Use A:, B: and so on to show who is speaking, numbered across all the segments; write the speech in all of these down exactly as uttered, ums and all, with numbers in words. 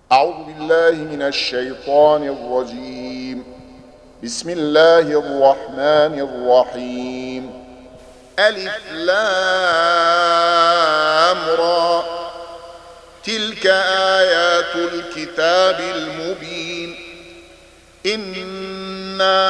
A: أعوذ بالله من الشيطان الرجيم. بسم الله الرحمن الرحيم. ألف لام را، تلك آيات الكتاب المبين. إنا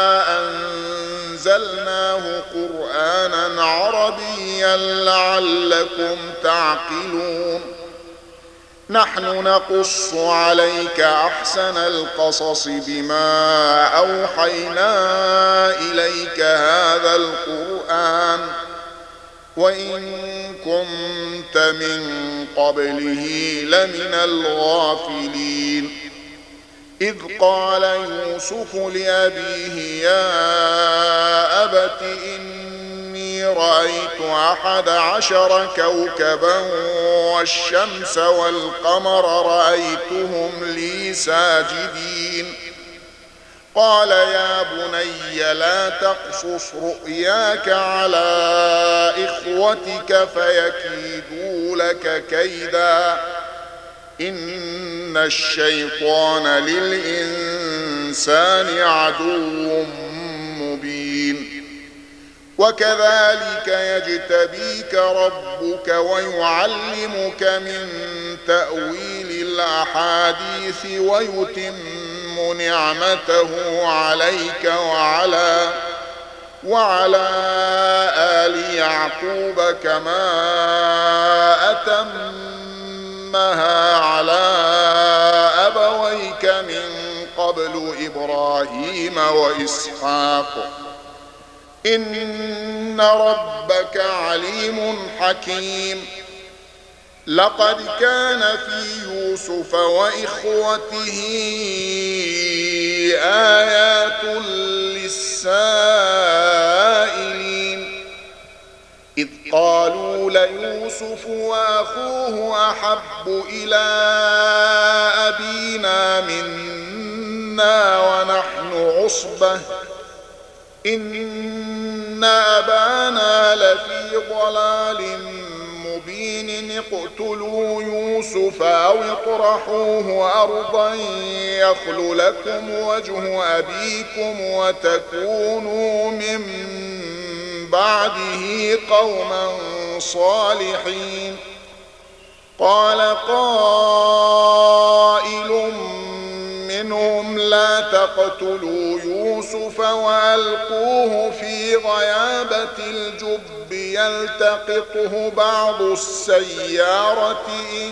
A: أنزلناه قرآنا عربيا لعلكم تعقلون. نحن نقص عليك أحسن القصص بما أوحينا إليك هذا القرآن وإن كنت من قبله لمن الغافلين. إذ قال يوسف لأبيه يا أبت إني رأيت أحد عشر كوكبا والشمس والقمر رأيتهم لي ساجدين. قال يا بني لا تقصص رؤياك على إخوتك فيكيدوا لك كيدا إن الشيطان للإنسان عدو مبين. وكذلك يجتبيك ربك ويعلمك من تأويل الأحاديث ويتم نعمته عليك وعلى وعلى آل يعقوب كما أتمها على أبويك من قبل إبراهيم وإسحاق إن ربك عليم حكيم. لقد كان في يوسف وإخوته آيات للسائلين إذ قالوا ليوسف وأخوه أحب إلى أبينا منا ونحن عصبة إن أبانا لفي ضلال مبين. اقتلوا يوسف أو اطرحوه أرضا يخل لكم وجه أبيكم وتكونوا من بعده قوما صالحين. قال قائل منهم لا تقتلوا يوسف وألقوه في غيابة الجب يلتقطه بعض السيارة إن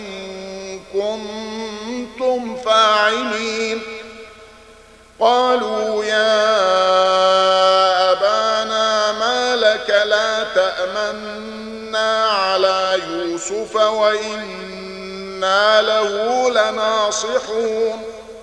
A: كنتم فاعلين. قالوا يا أبانا ما لك لا تأمنا على يوسف وإنا له لناصحون.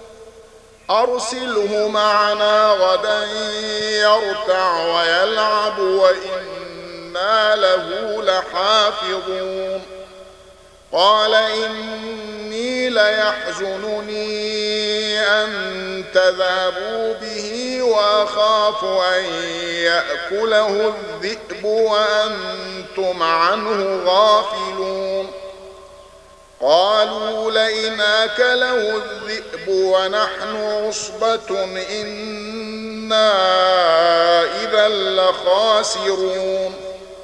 A: أرسله معنا غدا يرتع ويلعب وإنا له لحافظون. قال إني ليحزنني أن تذهبوا به وأخاف أن يأكله الذئب وأنتم عنه غافلون. قالوا لئن أكله الذئب ونحن عصبة إنا إذا لخاسرون.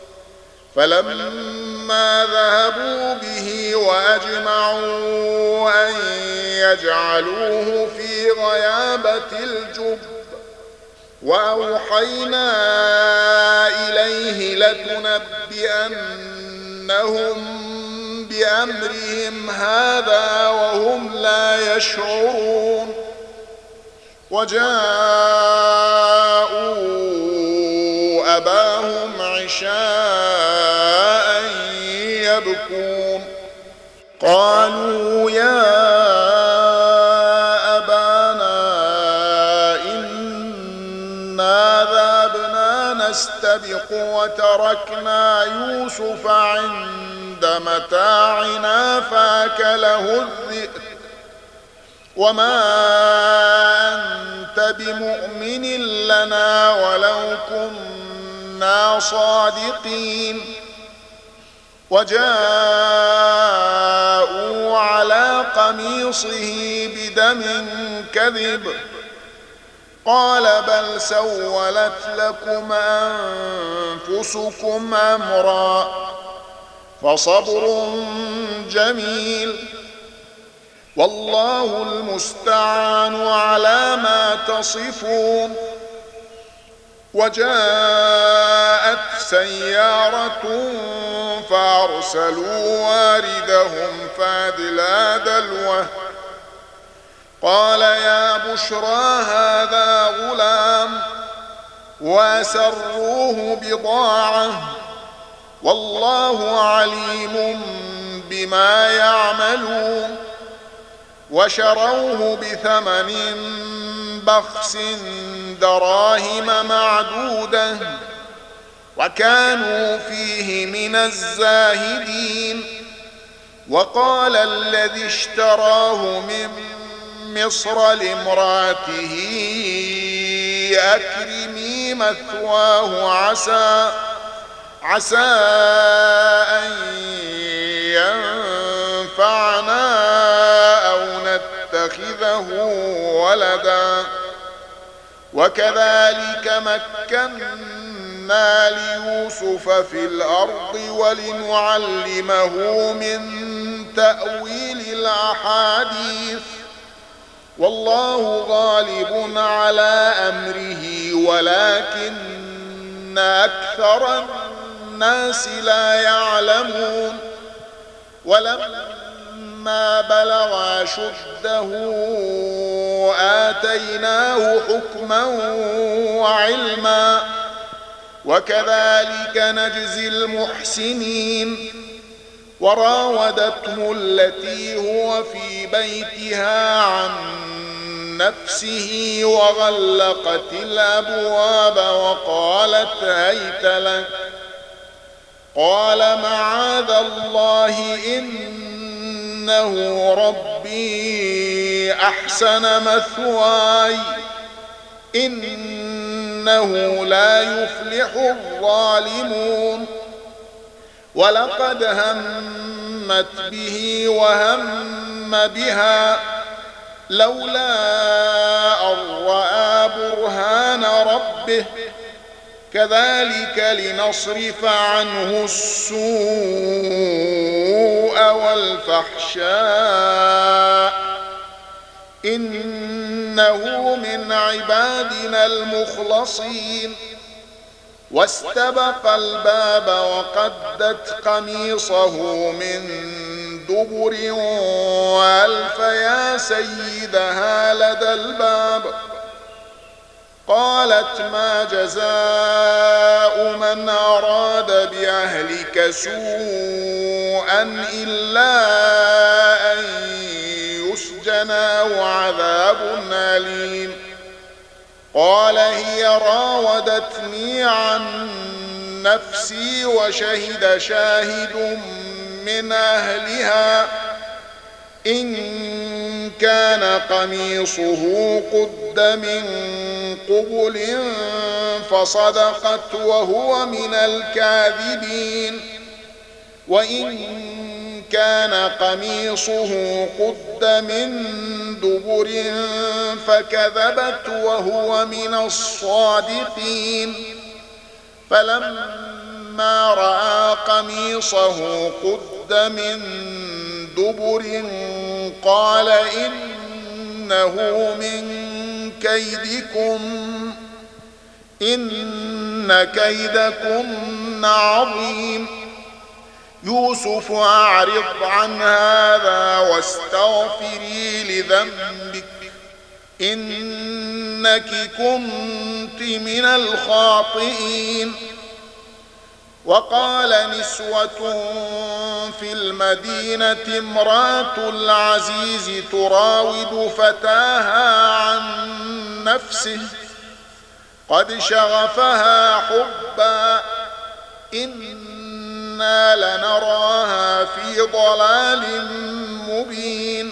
A: فلما ذهبوا به وأجمعوا أن يجعلوه في غيابة الجب وأوحينا إليه لتنبئنهم بأمرهم هذا وهم لا يشعرون. وجاءوا أباهم عشاء يبكون. قالوا يا أبانا إنا ذهبنا نستبق وتركنا يوسف عند متاعنا فأكله الذئب وما أنت بمؤمن لنا ولو كنا صادقين. وجاءوا على قميصه بدم كذب قال بل سولت لكم أنفسكم أمرا فصبر جميل والله المستعان على ما تصفون. وجاءت سيارة فأرسلوا واردهم فأدلى دلوه قال يا بشرى هذا غلام وأسروه بضاعة والله عليم بما يعملون وشروه بثمن بخس دراهم معدودة وكانوا فيه من الزاهدين. وقال الذي اشتراه من مصر لامرأته أكرمي مثواه عسى عسى أن ينفعنا أو نتخذه ولدا وكذلك مكنا ليوسف في الأرض ولنعلمه من تأويل الأحاديث والله غالب على أمره ولكن أكثر الناس لا يعلمون. ولما بلغ أشده آتيناه حكما وعلما وكذلك نجزي المحسنين. وراودته التي هو في بيتها عن نفسه وغلقت الأبواب وقالت هيت لك قال معاذ الله إنه ربي أحسن مثواي إنه لا يفلح الظالمون. ولقد همت به وهم بها لولا أن رأى برهان ربه كذلك لنصرف عنه السوء والفحشاء إنه من عبادنا المخلصين. واستبق الباب وقدت قميصه من دبر وألف يا سيدها لدى الباب قالت ما جزاء من أراد بأهلك سوءا إلا أن يسجن أو عذاب أليم قال هي راودتني عن نفسي وشهد شاهد من أهلها إن كان قميصه قد من قبل فصدقت وهو من الكاذبين وإن كان قميصه قد من دبر فكذبت وهو من الصادقين فلما رأى قميصه قد من دبر قال إنه من كيدكم إن كيدكن عظيم يوسف أعرض عن هذا واستغفري لذنبك إنك كنت من الخاطئين. وقال نسوة في المدينة امرأة العزيز تراود فتاها عن نفسه قد شغفها حبا إنا لنراها في ضلال مبين.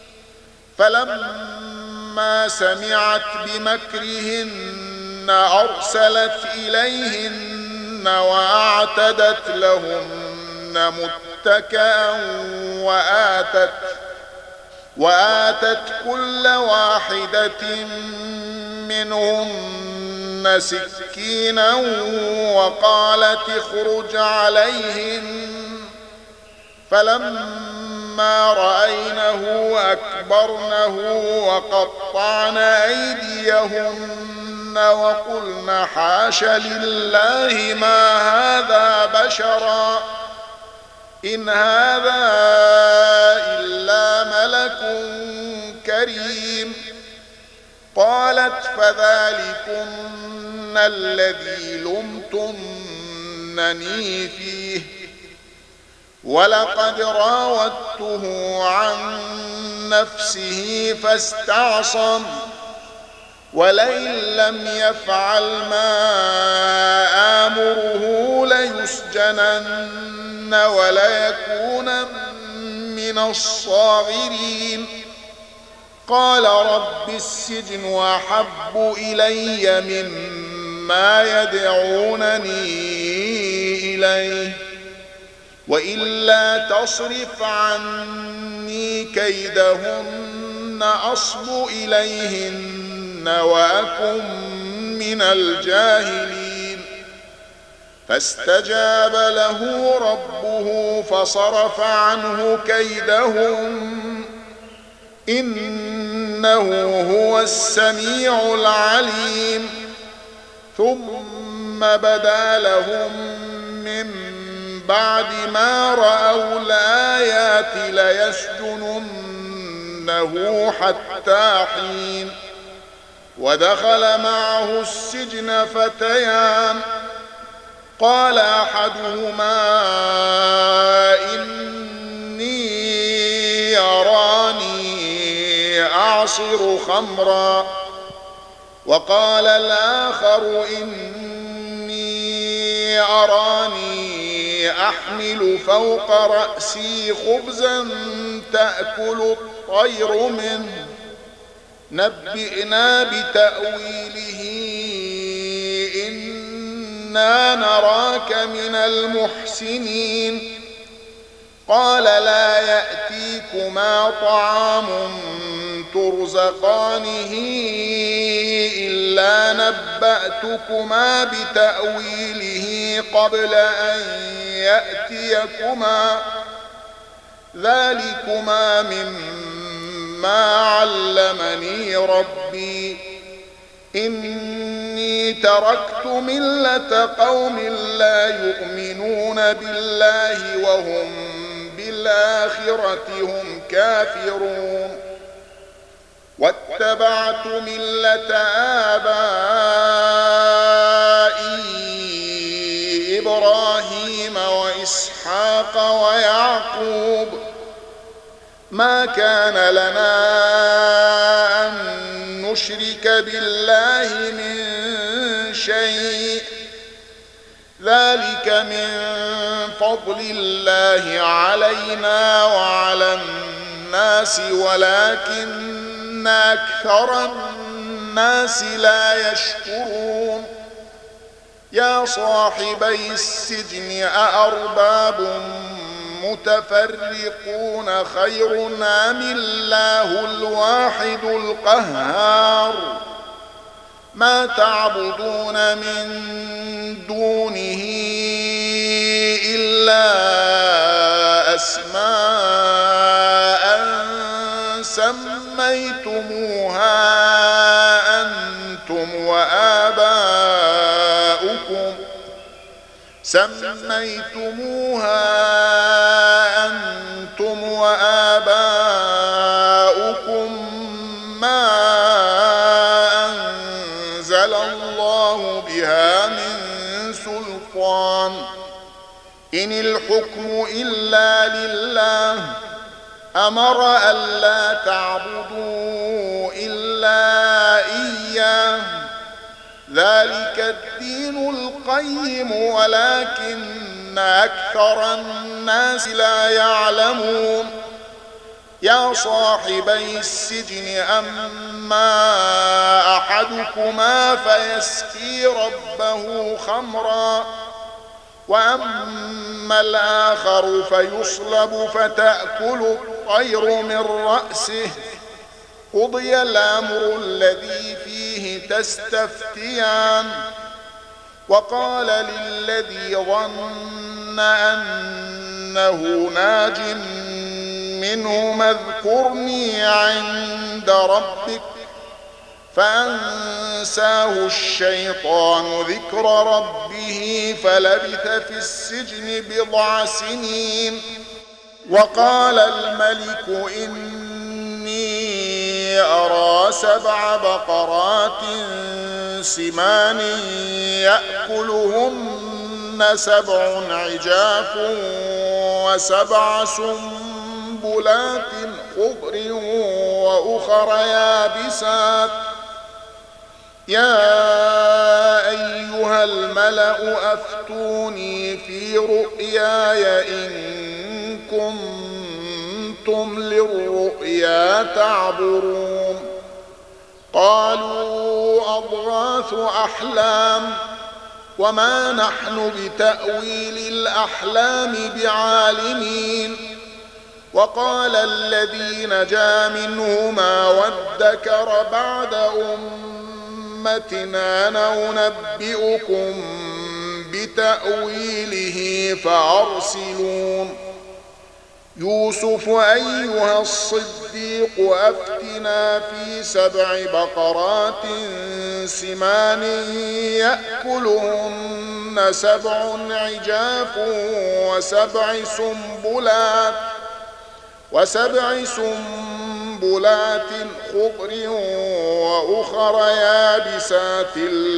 A: فلما سمعت بمكرهن أرسلت إليهن وأعتدت لهن متكئا وآتت وآتت كل واحدة منهن سكينا وقالت اخرج عليهن فلما رأينه أكبرنه وقطعن أيديهن وقلن حاش لله ما هذا بشرا إن هذا إلا ملك كريم. قالت فذلكن الذي لمتنني فيه ولقد راودته عن نفسه فاستعصم ولئن لم يفعل ما آمره ليسجنن وليكون من الصاغرين. قال رب السجن أحب إلي مما يدعونني إليه وإلا تصرف عني كيدهن أصب إليهن وأكن من الجاهلين. فاستجاب له ربه فصرف عنه كيدهم إنه هو السميع العليم. ثم بدا لهم من بعد ما رأوا الآيات ليسجننه حتى حين. ودخل معه السجن فتيان قال أحدهما إني أراني أعصر خمرا وقال الآخر إني أراني أحمل فوق رأسي خبزا تأكل الطير منه نبئنا بتأويله إنا نراك من المحسنين. قال لا يأتيكما طعام ترزقانه إلا نبأتكما بتأويله قبل أن يأتيكما ذلكما مما علمني ربي إني تركت ملة قوم لا يؤمنون بالله وهم بالآخرة هم كافرون واتبعت ملة آبائي إبراهيم وإسحاق ويعقوب ما كان لنا أن نشرك بالله من شيء ذلك من فضل الله علينا وعلى الناس ولكن أكثر الناس لا يشكرون. يا صاحبي السجن أأرباب متفرقون خير أم الله الواحد القهار ما تعبدون من دونه إلا أسماء سميتموها أنتم وآباؤكم سميتموها أنتم وآباؤكم ما أنزل الله بها من سلطان إن الحكم إلا لله أمر ألا تعبدوا إلا إياه ذلك الدين القيم ولكن أكثر الناس لا يعلمون. يا صاحبي السجن أما أحدكما فيسقي ربه خمرا وأما الآخر فيصلب فتأكل الطير من رأسه قضي الأمر الذي فيه تستفتيان وقال للذي ظن أنه ناج منه اذكرني عند ربك فأنساه الشيطان ذكر ربه فلبث في السجن بضع سنين. وقال الملك إني أرى سبع بقرات سمان يأكلهن سبع عجاف وسبع سنبلات خضر وأخر يابسات يا أيها الملأ أفتوني في رؤياي إن كنتم للرؤيا تعبرون. قالوا أضغاث أحلام وما نحن بتأويل الأحلام بعالمين. وقال الذي نجا منهما وادكر بعد أمتنا ننبئكم بتأويله فأرسلون. يوسف أيها الصديق أفتنا في سبع بقرات سمان يأكلهن سبع عجاف وسبع سنبلات وسبع سنبلات خضر وأخر يابسات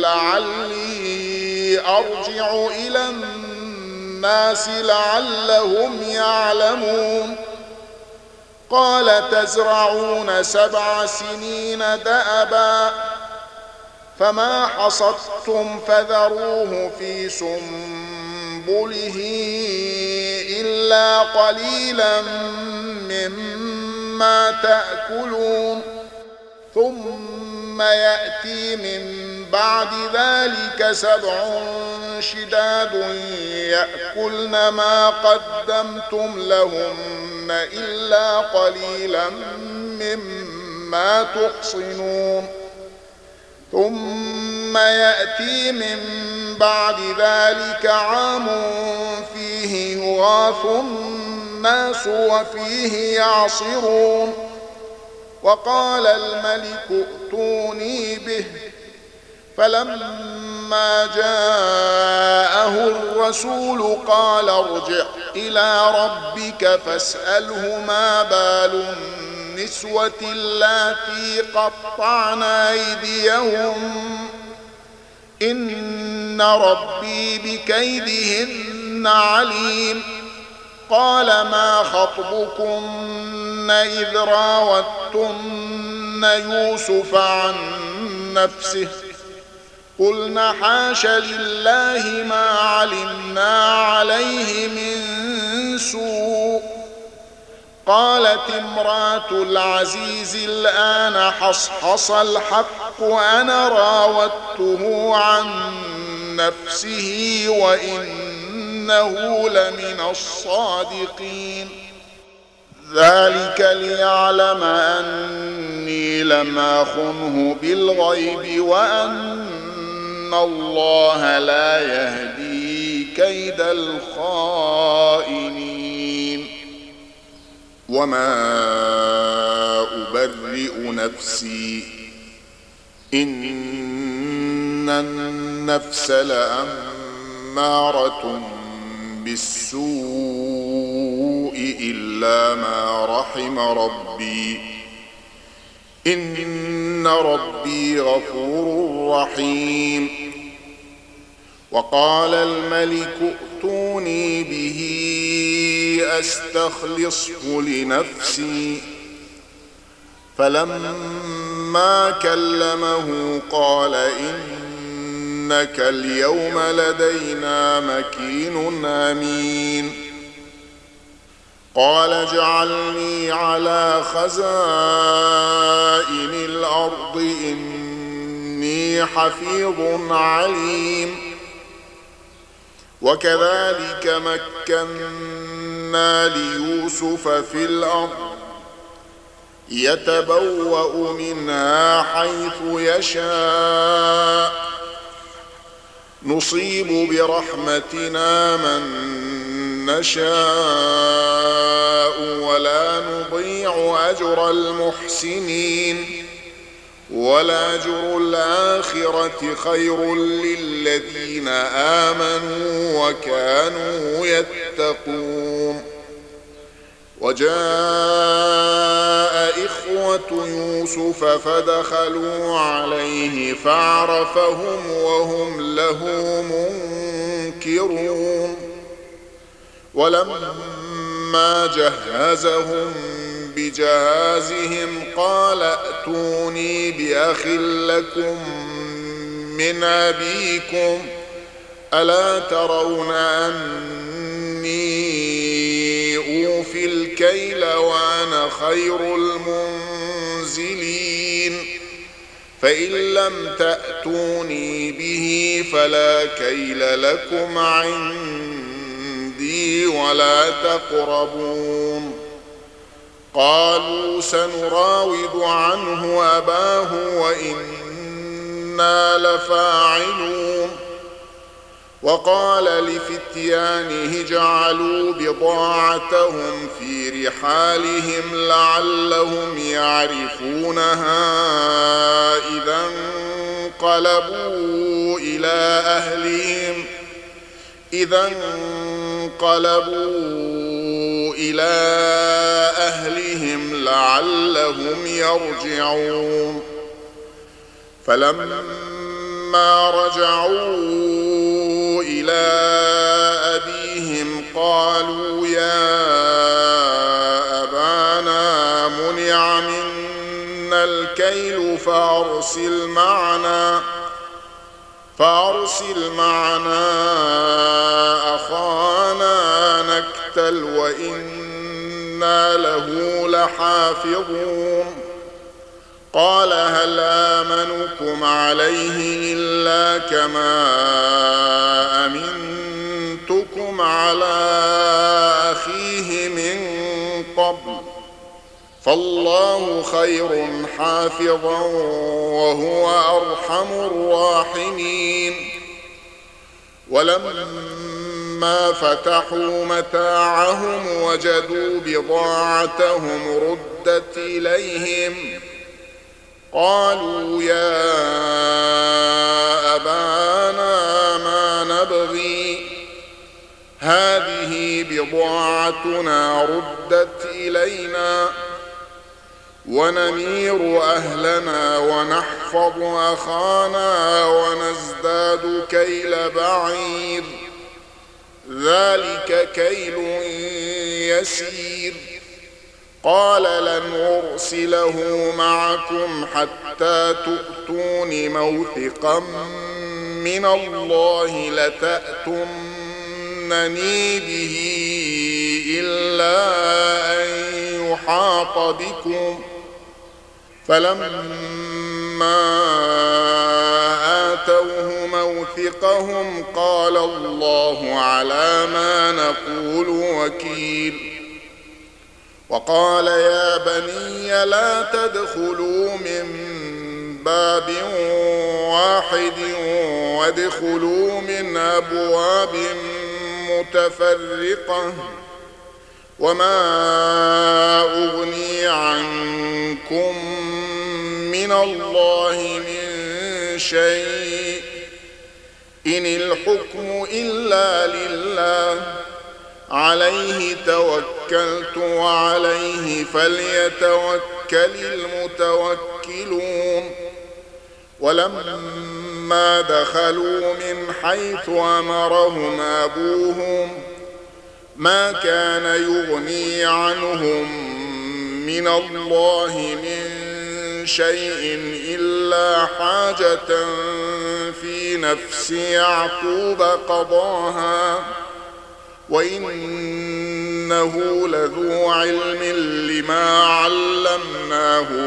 A: لعلي أرجع إلى الناس لعلهم يعلمون. قال تزرعون سبع سنين دأبا فما حصدتم فذروه في سنبله إلا قليلا مما تأكلون ثم يأتي من بعد ذلك سبع شداد يأكلن ما قدمتم لهن إلا قليلا مما تحصنون ثم يأتي من بعد ذلك عام فيه يغاث الناس وفيه يعصرون. وقال الملك ائتوني به فلما جاءه الرسول قال ارجع إلى ربك فاسأله ما بال النسوة اللاتي قطعن أيديهم إن ربي بكيدهن عليم. قال ما خطبكن إذ راوتن يوسف عن نفسه قلنا حاش لله ما علمنا عليه من سوء. قالت امرأة العزيز الآن حصحص الحق أنا راودته عن نفسه وإنه لمن الصادقين. ذلك ليعلم أني لم أخنه بالغيب وأن الله لا يهدي كيد الخائنين. وما أبرئ نفسي إن النفس لأمارة بالسوء إلا ما رحم ربي إن ربي غفور رحيم. وقال الملك ائتوني به أستخلصه لنفسي فلما كلمه قال إنك اليوم لدينا مكين أمين. قال اجعلني على خزائن الأرض إني حفيظ عليم. وكذلك مكنا ليوسف في الأرض يتبوأ منها حيث يشاء نصيب برحمتنا من نشاء ولا نضيع أجر المحسنين ولأجر الآخرة خير للذين آمنوا وكانوا يتقون. وجاء إخوة يوسف فدخلوا عليه فعرفهم وهم له منكرون. ولما جهزهم بجهازهم قال ائتوني بأخ لكم من أبيكم ألا ترون أني أوفي الكيل وأنا خير المنزلين فإن لم تأتوني به فلا كيل لكم عندي ولا تقربون. قالوا سنراود عنه أباه وإنا لفاعلون. وقال لفتيانه اجعلوا بضاعتهم في رحالهم لعلهم يعرفونها إذا انقلبوا إلى أهلهم إذا انقلبوا إلى أهلهم لعلهم يرجعون. فلما رجعوا إلى أبيهم قالوا يا أبانا منع منا الكيل فأرسل معنا فأرسل معنا أخانا نكتل وإنا له لحافظون. قال هل آمنكم عليه إلا كما أمنتكم على أخيه من قبل فالله خير حافظا وهو أرحم الراحمين. ولما فتحوا متاعهم وجدوا بضاعتهم ردت إليهم قالوا يا أبانا ما نبغي هذه بضاعتنا ردت إلينا ونمير أهلنا ونحفظ أخانا ونزداد كيل بعير ذلك كيل يسير. قال لن أرسله معكم حتى تؤتون موثقا من الله لتأتونني به إلا أن يحاط بكم. فلما آتوه موثقهم قال الله على ما نقول وكيل. وقال يا بني لا تدخلوا من باب واحد وادخلوا من أبواب متفرقة وما أغني عنكم من الله من شيء إن الحكم إلا لله عليه توكلت وعليه فليتوكل المتوكلون. ولما دخلوا من حيث أمرهم أبوهم ما كان يغني عنهم من الله من شيء إلا حاجة في نفس يعقوب قضاها وإنه لذو علم لما علمناه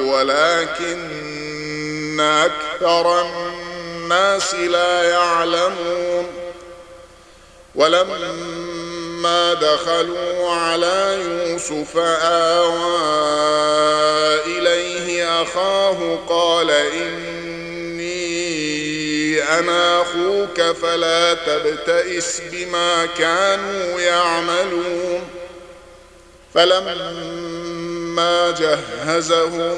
A: ولكن أكثر الناس لا يعلمون. ولما دخلوا على يوسف آوى إلى أخاه قال إني أنا أخوك فلا تبتئس بما كانوا يعملون فلما جهزهم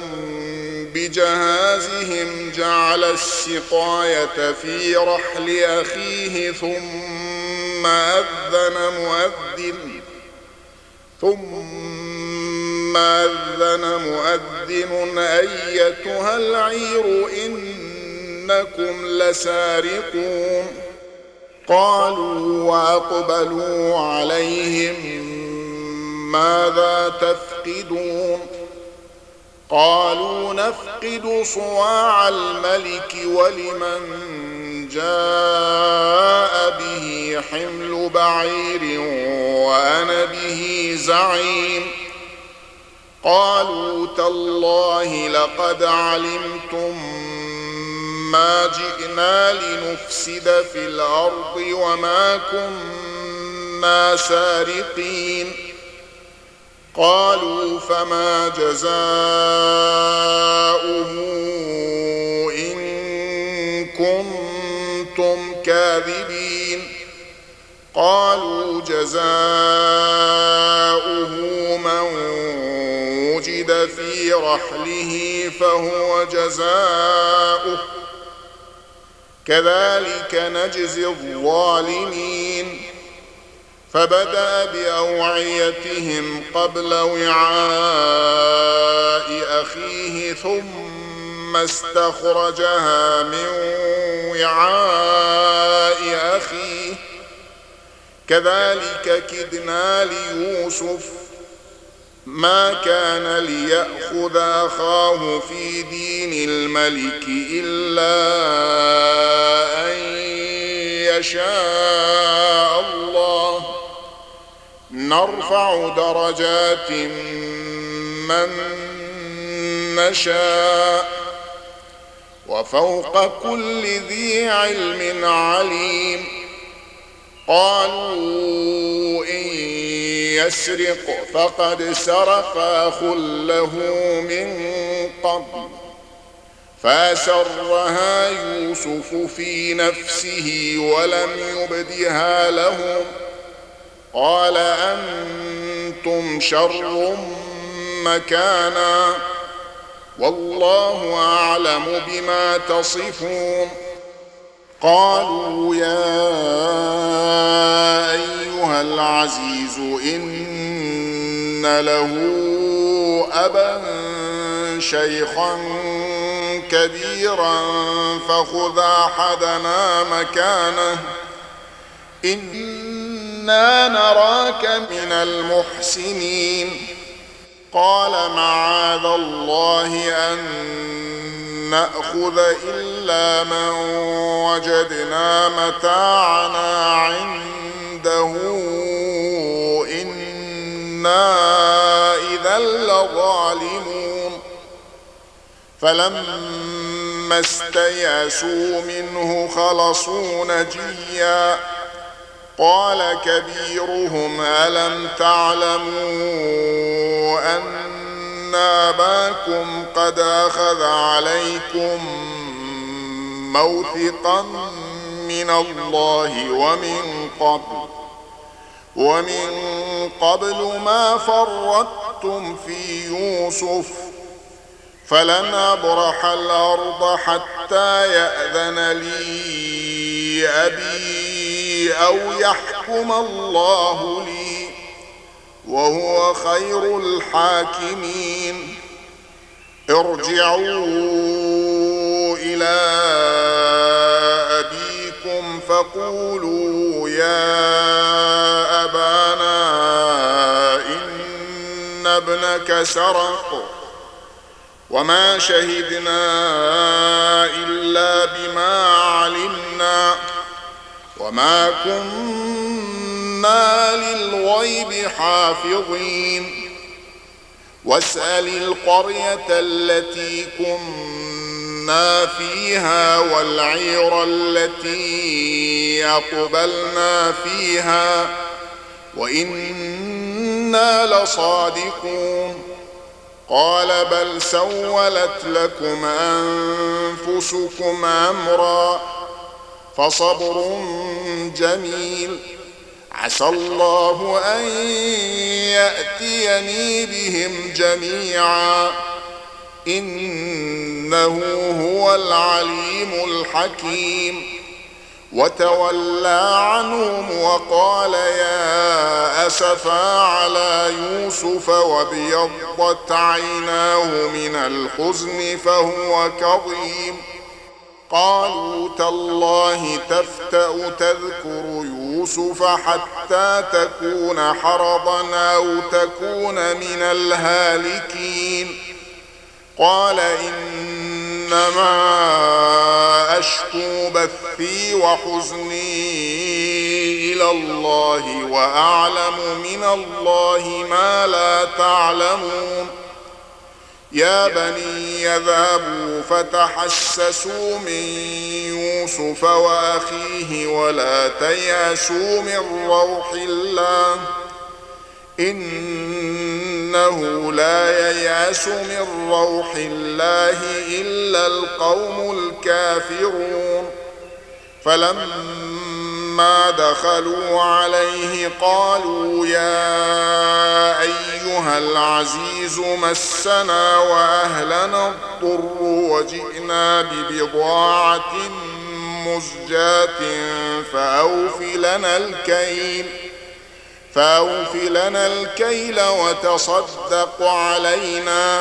A: بجهازهم جعل السقاية في رحل أخيه ثم أذن مؤذن ثم أذن مؤذن أيتها العير إنكم لسارقون قالوا وأقبلوا عليهم ماذا تفقدون قالوا نفقد صواع الملك ولمن جاء به حمل بعير وأنا به زعيم قالوا تالله لقد علمتم ما جئنا لنفسد في الأرض وما كنا سارقين قالوا فما جزاؤه إن كنتم كاذبين قالوا جزاؤه من وجد في رحله فهو جزاؤه كذلك نجزي الظالمين فبدأ بأوعيتهم قبل وعاء أخيه ثم استخرجها من وعاء أخيه كذلك كدنا ليوسف ما كان ليأخذ أخاه في دين الملك إلا أن يشاء الله نرفع درجات من نشاء وفوق كل ذي علم عليم قالوا إن يسرق فقد سرق أخ له من قبل فأسرها يوسف في نفسه ولم يبدها لهم قال أنتم شر مكانا والله أعلم بما تصفون قالوا يا أيها العزيز إن له أبا شيخا كبيرا فخذ أحدنا مكانه إنا نراك من المحسنين قال معاذ الله أن نأخذ إلا من وجدنا متاعنا عنده إنا إذا لظالمون فلما استيأسوا منه خلصوا نجيا قال كبيرهم ألم تعلموا أن أباكم قد أخذ عليكم موثقا من الله ومن قبل ومن قبل ما فرطتم في يوسف فلن أبرح الأرض حتى يأذن لي أبي أو يحكم الله لي وهو خير الحاكمين ارجعوا إلى أبيكم فقولوا يا أبانا إن ابنك سرق وما شهدنا إلا بما علمنا وما كنا للغيب حافظين واسأل القرية التي كنا فيها والعير التي أقبلنا فيها وإنا لصادقون قال بل سولت لكم أنفسكم أمرا فصبر جميل عسى الله أن يأتيني بهم جميعا إنه هو العليم الحكيم. وتولى عنهم وقال يا أسفا على يوسف وابيضت عيناه من الحزن فهو كظيم. قالوا تالله تفتأ تذكر يوسف حتى تكون حرضا أو تكون من الهالكين. قال إنما أشكو بثي وحزني إلى الله وأعلم من الله ما لا تعلمون. يا بني يذهبوا فتحسسوا من يوسف وأخيه ولا تيأسوا من روح الله إنه لا ييأس من روح الله إلا القوم الكافرون. فلما دخلوا عليه قالوا يا أيها العزيز مسنا وأهلنا الضر وجئنا ببضاعة مزجاة فأوف لنا الكيل فأوف لنا الكيل وتصدق علينا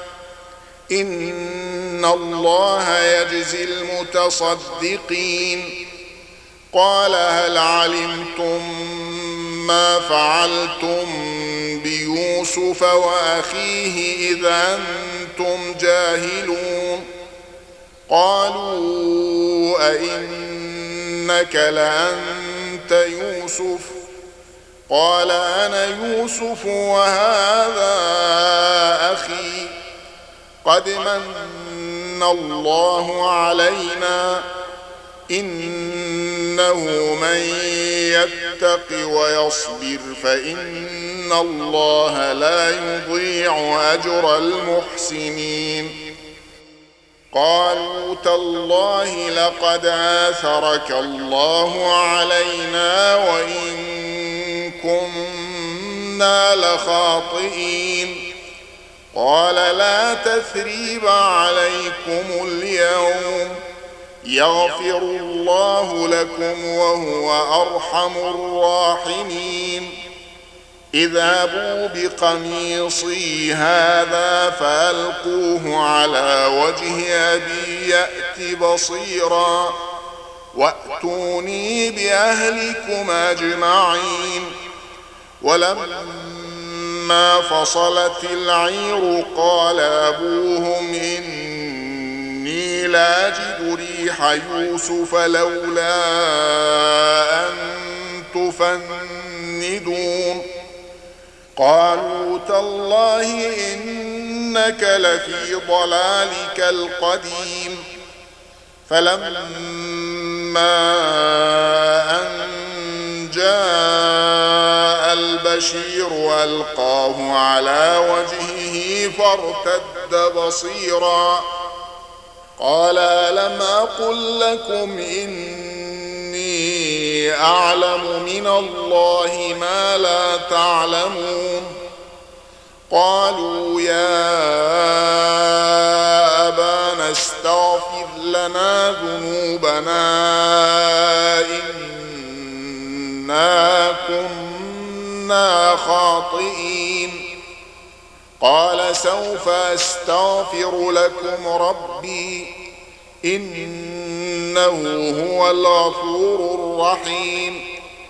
A: إن الله يجزي المتصدقين. قال هل علمتم ما فعلتم بيوسف وأخيه إذا أنتم جاهلون. قالوا أئنك لأنت يوسف قال أنا يوسف وهذا أخي قد من الله علينا إنه من يتق ويصبر فإن الله لا يضيع أجر المحسنين. قالوا تالله لقد آثرك الله علينا وإن كنا لخاطئين. قال لا تثريب عليكم اليوم يغفر الله لكم وهو أرحم الراحمين. اذهبوا بقميصي هذا فألقوه على وجه أبي يأت بصيرا وأتوني بأهلكم أجمعين. ولما فصلت العير قال أبوهم إني لأجد ريح يوسف لولا أن تفندون. قالوا تالله إنك لفي ضلالك القديم. فلما أن جاء البشير ألقاه على وجهه فارتد بصيرا قال ألم أقل لكم إني أعلم من الله ما لا تعلمون. قالوا يا أبانا استغفر لنا ذنوبنا إنا كنا خاطئين. قال سوف أستغفر لكم ربي إنه هو الغفور الرحيم.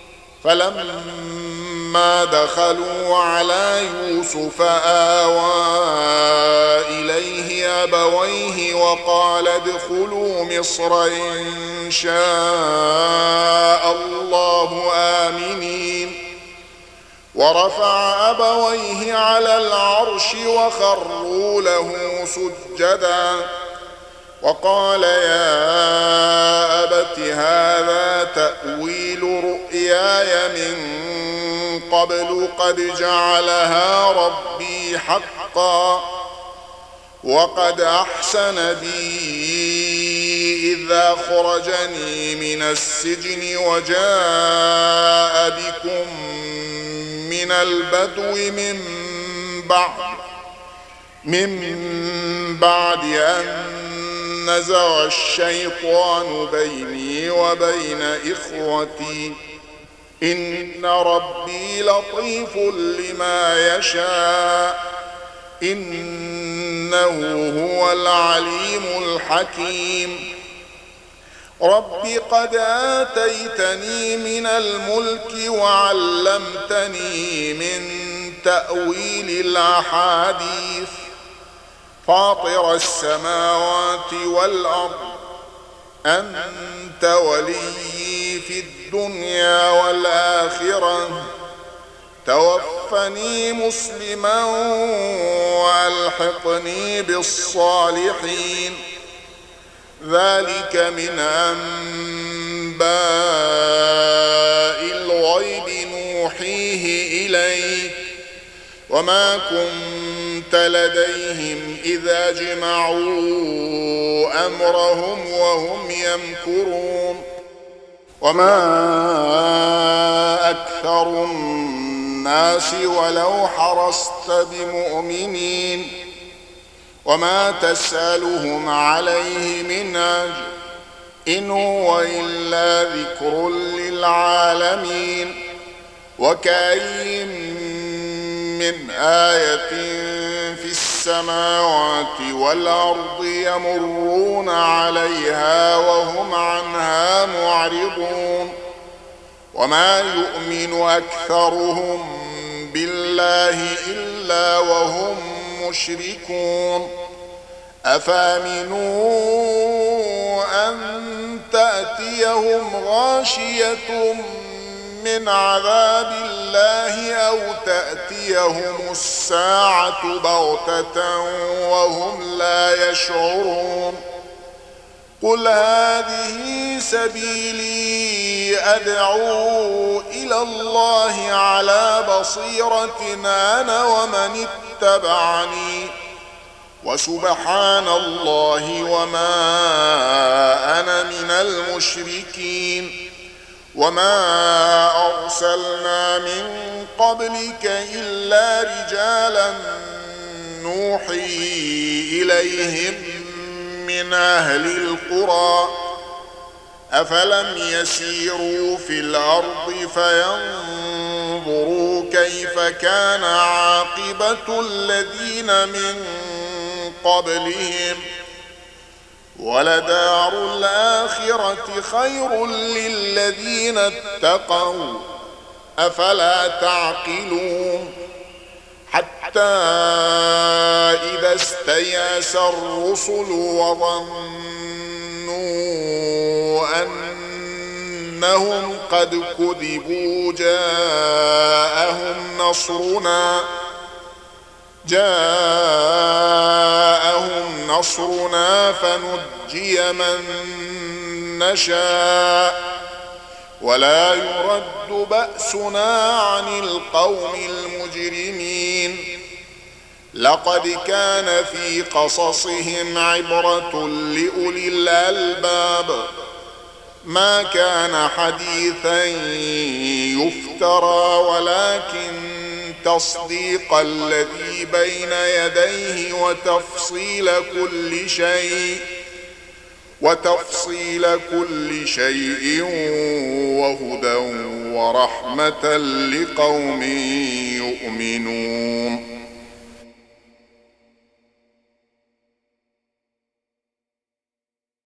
A: فلما دخلوا على يوسف آوى إليه أبويه وقال ادخلوا مصر إن شاء الله آمنين. ورفع أبويه على العرش وخروا له سجدا وقال يا أبت هذا تأويل رؤياي من قبل قد جعلها ربي حقا وقد أحسن بي إذ أخرجني من السجن وجاء بكم من البدو من بعد من بعد أن نزغ الشيطان بيني وبين إخوتي إن ربي لطيف لما يشاء إنه هو العليم الحكيم رب قد آتيتني من الملك وعلمتني من تأويل الأحاديث فاطر السماوات والأرض أنت ولي في الدنيا والآخرة توفني مسلما وألحقني بالصالحين ذلك من أنباء الغيب نوحيه إليك وما كنت لديهم إذا جمعوا أمرهم وهم يمكرون وما أكثر الناس ولو حرصت بمؤمنين وما تسألهم عليه من أجر إن هو إلا ذكر للعالمين وكأي من آية في السماوات والأرض يمرون عليها وهم عنها معرضون وما يؤمن أكثرهم بالله إلا وهم مشركون أفامنوا أن تأتيهم غاشية من عذاب الله أو تأتيهم الساعة بغتة وهم لا يشعرون قل هذه سبيلي أدعو إلى الله على بصيرة أنا ومن اتبعني وسبحان الله وما أنا من المشركين وما أرسلنا من قبلك إلا رجالا نوحي إليهم من أهل القرى أفلم يسيروا في الأرض فينظروا كيف كان عاقبة الذين من قبلهم ولدار الآخرة خير للذين اتقوا أفلا تعقلون حتى إذا استيأس الرسل وظنوا أنهم قد كذبوا جاءهم نصرنا جاءهم نصرنا فنجي من نشاء ولا يرد بأسنا عن القوم المجرمين لقد كان في قصصهم عبرة لأولي الألباب ما كان حديثا يفترى ولكن تصديق الذي بين يديه وتفصيل كل شيء وتفصيل كل شيء وهدى ورحمة لقوم يؤمنون